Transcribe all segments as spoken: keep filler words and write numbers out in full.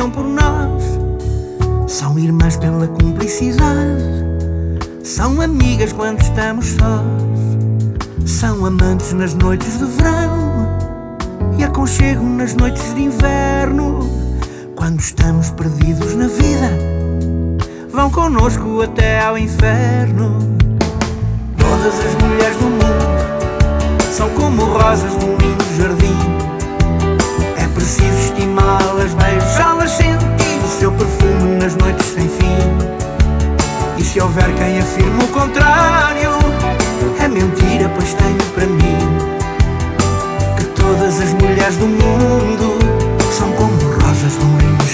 morriam por nós. São irmãs pela cumplicidade, são amigas quando estamos sós. São amantes nas noites de verão e aconchego nas noites de inverno. Quando estamos perdidos na vida, vão connosco até ao inferno. Todas as mulheres do mundo são como rosas de um lindo jardim. É preciso estimá-las, beijá-las, sentir o seu perfume nas noites sem fim. E se houver quem afirme o contrário, é mentira, pois tenho para mim que todas as mulheres do mundo são como rosas de um lindo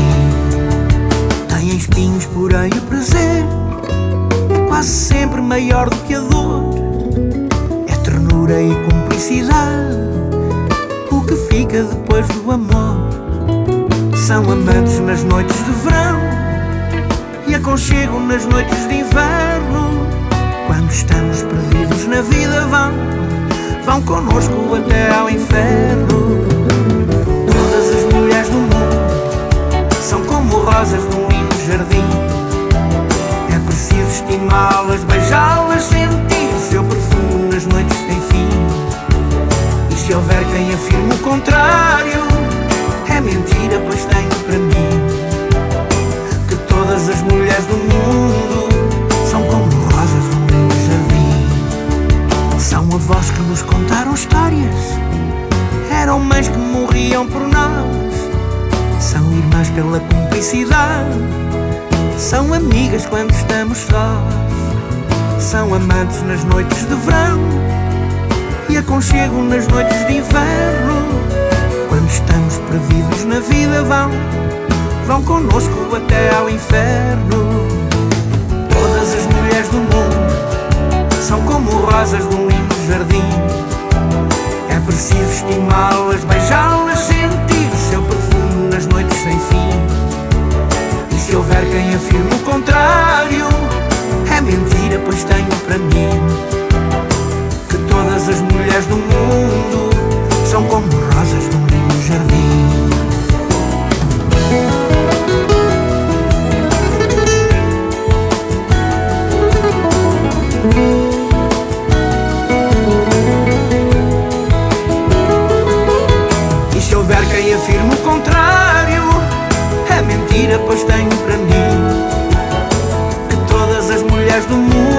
jardim. Têm espinhos, porém o prazer é quase sempre maior do que a dor. É ternura e cumplicidade o que fica depois do amor. São amantes nas noites de verão e aconchego nas noites de inverno. Quando estamos perdidos na vida, vão, vão connosco até ao inferno. Todas as mulheres do mundo são como rosas de um lindo jardim. É preciso estimá-las, beijá-las, sentir o seu perfume nas noites sem fim. E se houver quem afirme o contrário, é mentira, pois tenho para mim que todas as mulheres do mundo são como rosas de um lindo jardim. São avós que nos contaram histórias, eram mães que morriam por nós. São irmãs pela cumplicidade, são amigas quando estamos sós. São amantes nas noites de verão e aconchego nas noites de inverno. Quando estamos perdidos na vida, vão, vão connosco até ao inferno. Todas as mulheres do mundo são como rosas de um lindo jardim. É preciso estimá-las, beijá-las, sentir o seu perfume nas noites sem fim. E se houver quem afirme o contrário, é mentira, pois tenho para mim que todas as mulheres do mundo são como rosas de um lindo jardim. E se houver quem afirme o contrário, é mentira, pois tenho para mim que todas as mulheres do mundo